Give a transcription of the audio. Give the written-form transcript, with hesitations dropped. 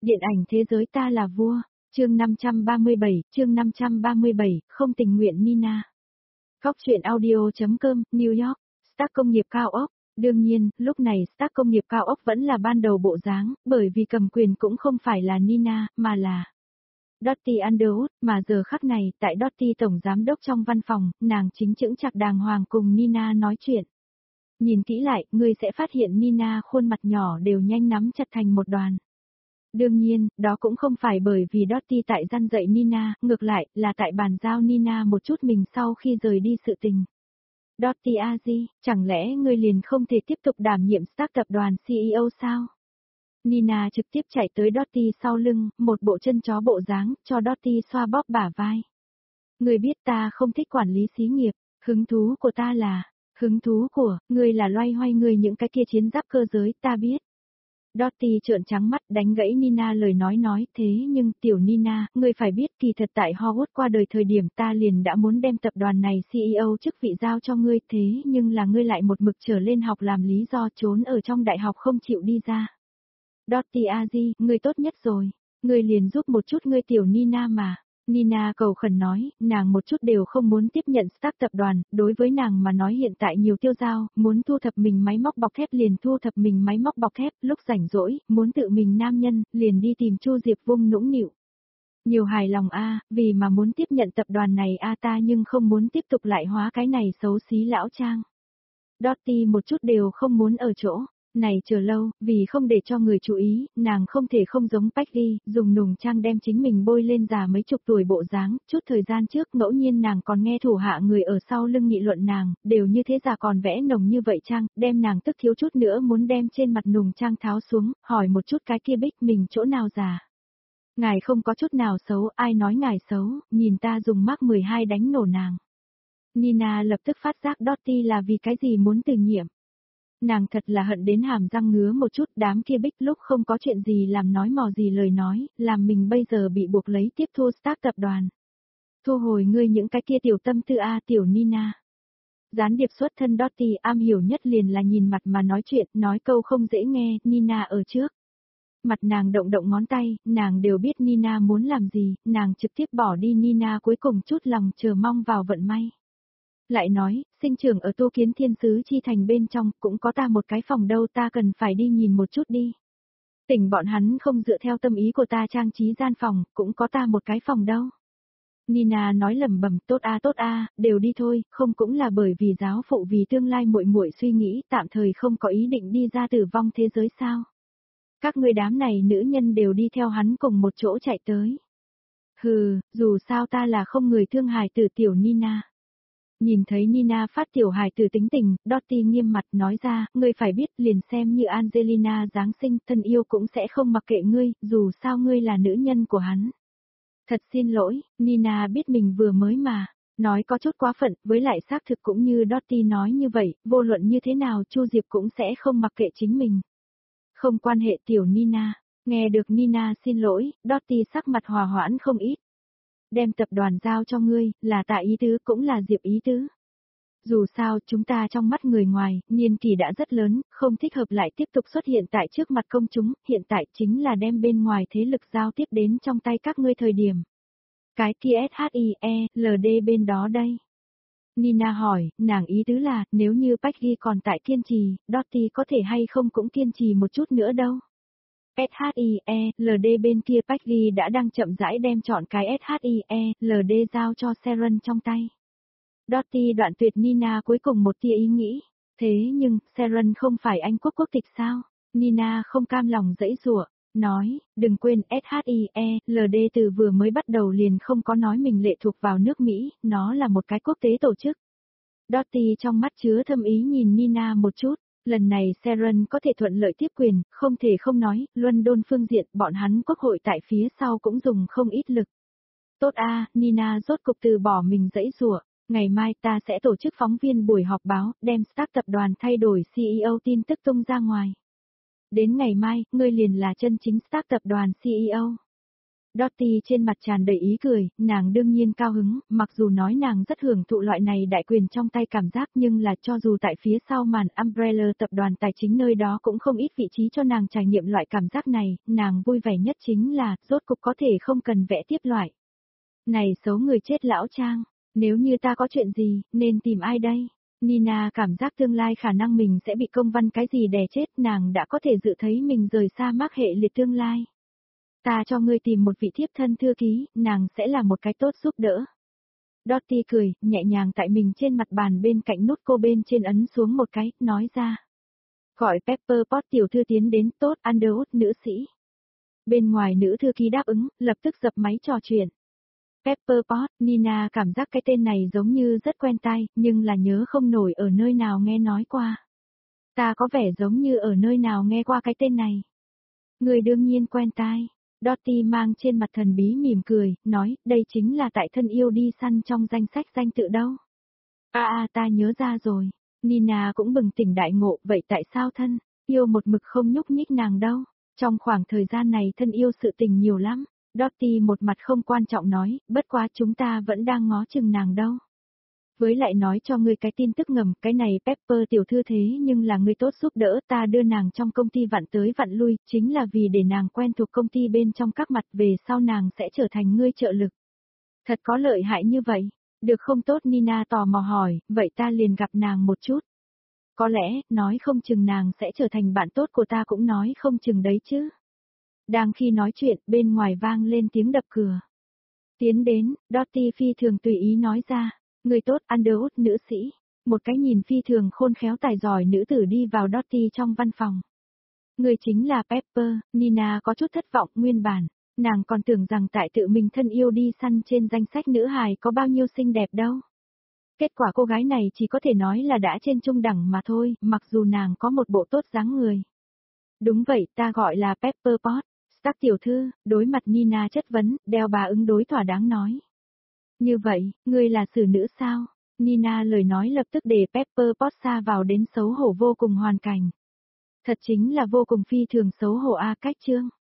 Điện ảnh thế giới ta là vua, chương 537, không tình nguyện Nina. Góc truyện audio.com, New York, Stark công nghiệp cao ốc. Đương nhiên, lúc này Stark công nghiệp cao ốc vẫn là ban đầu bộ dáng, bởi vì cầm quyền cũng không phải là Nina, mà là Dottie Underwood, mà giờ khắc này, tại Dottie tổng giám đốc trong văn phòng, nàng chính chững chạc đàng hoàng cùng Nina nói chuyện. Nhìn kỹ lại, ngươi sẽ phát hiện Nina khuôn mặt nhỏ đều nhanh nắm chặt thành một đoàn. Đương nhiên, đó cũng không phải bởi vì Dottie tại răn dạy Nina, ngược lại, là tại bàn giao Nina một chút mình sau khi rời đi sự tình. Dottie Aji, chẳng lẽ ngươi liền không thể tiếp tục đảm nhiệm Stark tập đoàn CEO sao? Nina trực tiếp chạy tới Dottie sau lưng, một bộ chân chó bộ dáng, cho Dottie xoa bóp bả vai. Ngươi biết ta không thích quản lý xí nghiệp, hứng thú của ta là, hứng thú của, ngươi là loay hoay ngươi những cái kia chiến giáp cơ giới, ta biết. Dottie trợn trắng mắt đánh gãy Nina lời nói, thế nhưng tiểu Nina, ngươi phải biết kỳ thật tại Howard qua đời thời điểm ta liền đã muốn đem tập đoàn này CEO chức vị giao cho ngươi, thế nhưng là ngươi lại một mực trở lên học làm lý do trốn ở trong đại học không chịu đi ra. Dottie Aji, ngươi tốt nhất rồi, ngươi liền giúp một chút ngươi tiểu Nina mà. Nina cầu khẩn nói, nàng một chút đều không muốn tiếp nhận Stark tập đoàn, đối với nàng mà nói hiện tại nhiều tiêu dao, muốn thu thập mình máy móc bọc thép liền thu thập mình máy móc bọc thép, lúc rảnh rỗi, muốn tự mình nam nhân, liền đi tìm Chu Diệp Vung nũng nịu. Nhiều hài lòng vì mà muốn tiếp nhận tập đoàn này ta nhưng không muốn tiếp tục lại hóa cái này xấu xí lão trang. Dottie một chút đều không muốn ở chỗ này chờ lâu, vì không để cho người chú ý, nàng không thể không giống Peggy, dùng nùng trang đem chính mình bôi lên già mấy chục tuổi bộ dáng, chút thời gian trước ngẫu nhiên nàng còn nghe thủ hạ người ở sau lưng nghị luận nàng, đều như thế già còn vẽ nồng như vậy trang, đem nàng tức thiếu chút nữa muốn đem trên mặt nùng trang tháo xuống, hỏi một chút cái kia bích mình chỗ nào già. Ngài không có chút nào xấu, ai nói ngài xấu, nhìn ta dùng Mark 12 đánh nổ nàng. Nina lập tức phát giác Dottie là vì cái gì muốn từ nhiệm. Nàng thật là hận đến hàm răng ngứa một chút, đám kia bích lúc không có chuyện gì làm nói mò gì lời nói, làm mình bây giờ bị buộc lấy tiếp thu Stark tập đoàn. Thu hồi ngươi những cái kia tiểu tâm tư tiểu Nina. Gián điệp xuất thân Dottie am hiểu nhất liền là nhìn mặt mà nói chuyện, nói câu không dễ nghe, Nina ở trước. Mặt nàng động động ngón tay, nàng đều biết Nina muốn làm gì, nàng trực tiếp bỏ đi Nina cuối cùng chút lòng chờ mong vào vận may. Lại nói, sinh trưởng ở Tô Kiến Thiên Sứ Chi Thành bên trong, cũng có ta một cái phòng đâu, ta cần phải đi nhìn một chút đi. Tỉnh bọn hắn không dựa theo tâm ý của ta trang trí gian phòng, cũng có ta một cái phòng đâu. Nina nói lẩm bẩm, tốt đều đi thôi, không cũng là bởi vì giáo phụ vì tương lai muội muội suy nghĩ, tạm thời không có ý định đi ra tử vong thế giới sao. Các người đám này nữ nhân đều đi theo hắn cùng một chỗ chạy tới. Hừ, dù sao ta là không người thương hài tử tiểu Nina. Nhìn thấy Nina phát tiểu hài tử tính tình, Dottie nghiêm mặt nói ra, ngươi phải biết liền xem như Angelina Giáng sinh, thân yêu cũng sẽ không mặc kệ ngươi, dù sao ngươi là nữ nhân của hắn. Thật xin lỗi, Nina biết mình vừa mới mà, nói có chút quá phận, với lại xác thực cũng như Dottie nói như vậy, vô luận như thế nào Chu Diệp cũng sẽ không mặc kệ chính mình. Không quan hệ tiểu Nina, nghe được Nina xin lỗi, Dottie sắc mặt hòa hoãn không ít. Đem tập đoàn giao cho ngươi, là Tạ ý tứ cũng là Diệp ý tứ. Dù sao, chúng ta trong mắt người ngoài, niên kỷ đã rất lớn, không thích hợp lại tiếp tục xuất hiện tại trước mặt công chúng, hiện tại chính là đem bên ngoài thế lực giao tiếp đến trong tay các ngươi thời điểm. Cái kia SHIELD bên đó đây. Nina hỏi, nàng ý tứ là, nếu như Peggy còn tại kiên trì, Dottie có thể hay không cũng kiên trì một chút nữa đâu. SHIELD bên kia Peggy đã đang chậm rãi đem chọn cái SHIELD giao cho Sharon trong tay. Dottie đoạn tuyệt Nina cuối cùng một tia ý nghĩ. Thế nhưng, Sharon không phải Anh quốc quốc tịch sao? Nina không cam lòng dãy giụa, nói, đừng quên SHIELD từ vừa mới bắt đầu liền không có nói mình lệ thuộc vào nước Mỹ, nó là một cái quốc tế tổ chức. Dottie trong mắt chứa thâm ý nhìn Nina một chút. Lần này Sharon có thể thuận lợi tiếp quyền, không thể không nói, London phương diện bọn hắn quốc hội tại phía sau cũng dùng không ít lực. Tốt Nina rốt cục từ bỏ mình dãy giụa, ngày mai ta sẽ tổ chức phóng viên buổi họp báo, đem Stark tập đoàn thay đổi CEO tin tức tung ra ngoài. Đến ngày mai, ngươi liền là chân chính Stark tập đoàn CEO. Dottie trên mặt tràn đầy ý cười, nàng đương nhiên cao hứng, mặc dù nói nàng rất hưởng thụ loại này đại quyền trong tay cảm giác nhưng là cho dù tại phía sau màn Umbrella tập đoàn tài chính nơi đó cũng không ít vị trí cho nàng trải nghiệm loại cảm giác này, nàng vui vẻ nhất chính là, rốt cục có thể không cần vẽ tiếp loại. Này xấu người chết lão Trang, nếu như ta có chuyện gì, nên tìm ai đây? Nina cảm giác tương lai khả năng mình sẽ bị công văn cái gì đè chết, nàng đã có thể dự thấy mình rời xa mác hệ liệt tương lai. Ta cho ngươi tìm một vị thiếp thân thư ký, nàng sẽ là một cái tốt giúp đỡ. Dottie cười, nhẹ nhàng tại mình trên mặt bàn bên cạnh nút cô bên trên ấn xuống một cái, nói ra. Gọi Pepper Pot tiểu thư tiến đến, tốt, Underwood nữ sĩ. Bên ngoài nữ thư ký đáp ứng, lập tức dập máy trò chuyện. Pepper Pot, Nina cảm giác cái tên này giống như rất quen tai, nhưng là nhớ không nổi ở nơi nào nghe nói qua. Ta có vẻ giống như ở nơi nào nghe qua cái tên này. Người đương nhiên quen tai. Dottie mang trên mặt thần bí mỉm cười, nói, đây chính là tại thân yêu đi săn trong danh sách danh tự đâu. Ta nhớ ra rồi. Nina cũng bừng tỉnh đại ngộ, vậy tại sao thân yêu một mực không nhúc nhích nàng đâu? Trong khoảng thời gian này thân yêu sự tình nhiều lắm. Dottie một mặt không quan trọng nói, bất quá chúng ta vẫn đang ngó chừng nàng đâu. Với lại nói cho ngươi cái tin tức ngầm, cái này Pepper tiểu thư thế nhưng là ngươi tốt giúp đỡ, ta đưa nàng trong công ty vặn tới vặn lui, chính là vì để nàng quen thuộc công ty bên trong các mặt, về sau nàng sẽ trở thành ngươi trợ lực. Thật có lợi hại như vậy, được không? Tốt, Nina tò mò hỏi, vậy ta liền gặp nàng một chút. Có lẽ, nói không chừng nàng sẽ trở thành bạn tốt của ta cũng nói không chừng đấy chứ. Đang khi nói chuyện, bên ngoài vang lên tiếng đập cửa. Tiến đến, Dottie phi thường tùy ý nói ra. Người tốt, Underwood nữ sĩ. Một cái nhìn phi thường khôn khéo tài giỏi nữ tử đi vào Dottie trong văn phòng. Người chính là Pepper, Nina có chút thất vọng nguyên bản. Nàng còn tưởng rằng tại tự mình thân yêu đi săn trên danh sách nữ hài có bao nhiêu xinh đẹp đâu. Kết quả cô gái này chỉ có thể nói là đã trên trung đẳng mà thôi, mặc dù nàng có một bộ tốt dáng người. Đúng vậy, ta gọi là Pepper Pot. Stark tiểu thư, đối mặt Nina chất vấn, đeo bà ứng đối thỏa đáng nói. Như vậy, ngươi là xử nữ sao? Nina lời nói lập tức để Pepper Pot xa vào đến xấu hổ vô cùng hoàn cảnh. Thật chính là vô cùng phi thường xấu hổ cách chương.